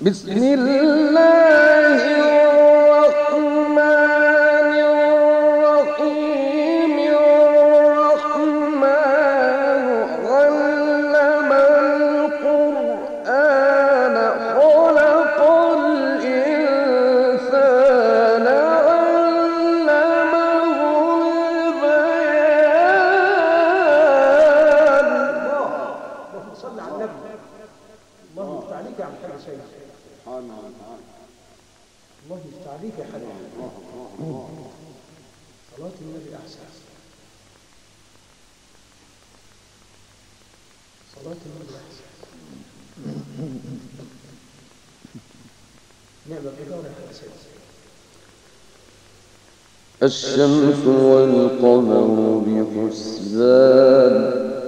بسم الله الرحمن الرحيم الرحمن علم القرآن خلق الإنسان علمه البيان. اللهم صل على النبي. الله يفتح عليك يا عم حاج سيد. الله يفتح عليك يا حبيبي. صلاة النبي أحسن. صلاة النبي أحسن. نعم الإدارة يا حاج سيد. الشمس والقمر بحسبان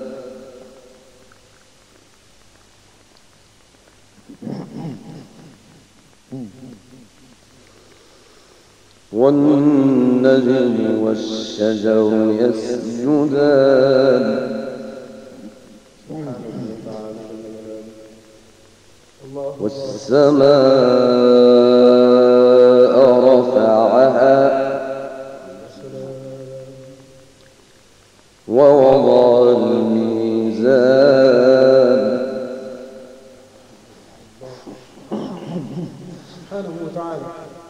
والنجم والشجر يسجدان والسماء رفعها ووضع الميزان سبحانه وتعالى.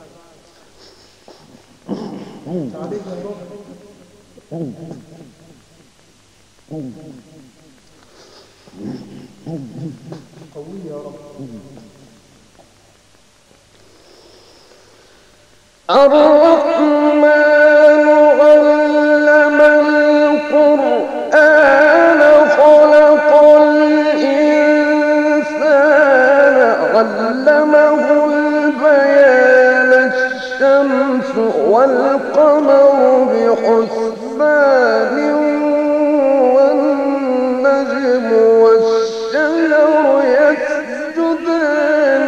عليك يا رب. قوي يا رب. الرحمن علم القرآن خلق الإنسان علمه البيان. الشمس والقمر بحسبان والنجم والشجر يسجدان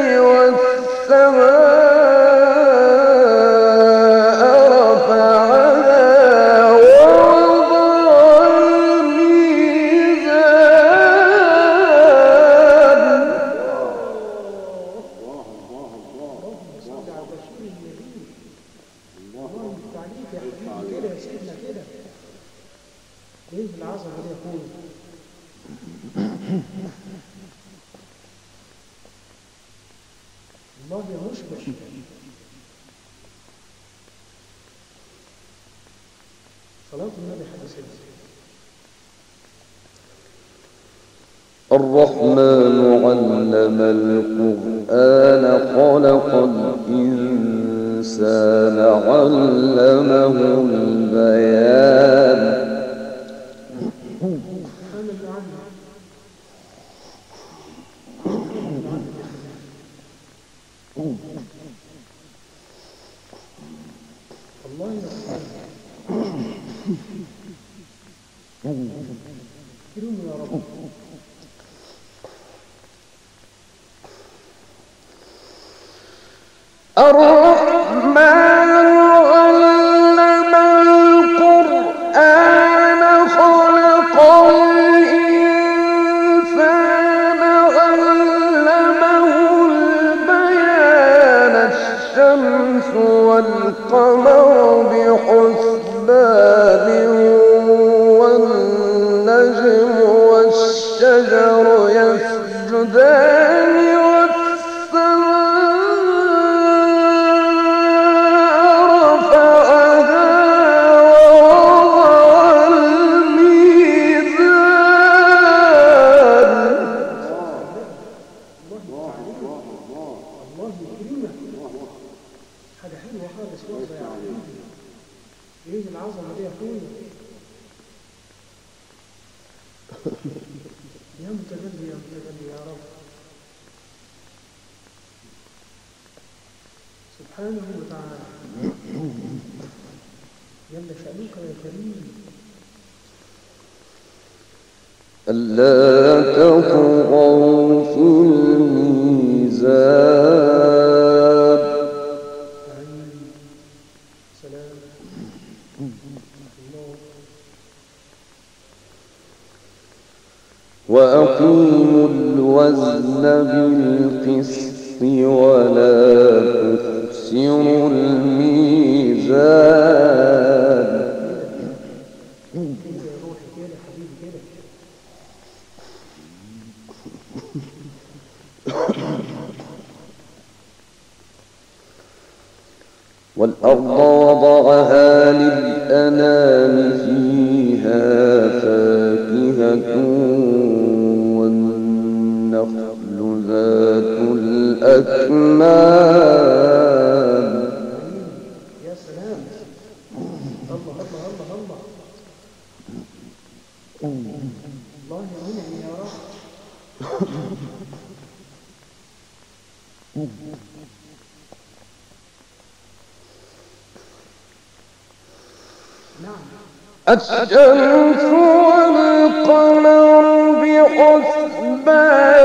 والسماء رفعها ووضع الميزان. صل على البشير النبي. الله يفتح عليك يا حبيبي كده يا سيدنا كده. ايه العظمه دي يا اخويا؟ الله يا مشبش. صلاة النبي حاجة سيدنا. الرحمن علم القرآن خلق الإنسان علمه البيان. سبحان اللي عنه. الله يا أخوان. كريم يا رب. الرحمن علم القرآن خلق الإنسان علمه البيان. الشمس والقمر بحسبان والنجم والشجر يسجدان الله يكرمك. حاجة حلوة خالص والله يا حبيبي. ايه العظمة دي يا اخويا؟ يا متجلي يا متجلي يا رب. سبحانه وتعالى. يلا شأنك يا كريم. ألا تطغوا في الميزان. سلام. الله. وأقيموا الوزن بالقسط ولا تخسروا الميزان كده يا روحي كده حبيبي كده. والأرض وضعها للأنام فيها فاكهة والنخل ذات الأكمام. يا سلام. الله الله الله الله. الله يعينني يا رب. نعم. الشمس والقمر بحسبان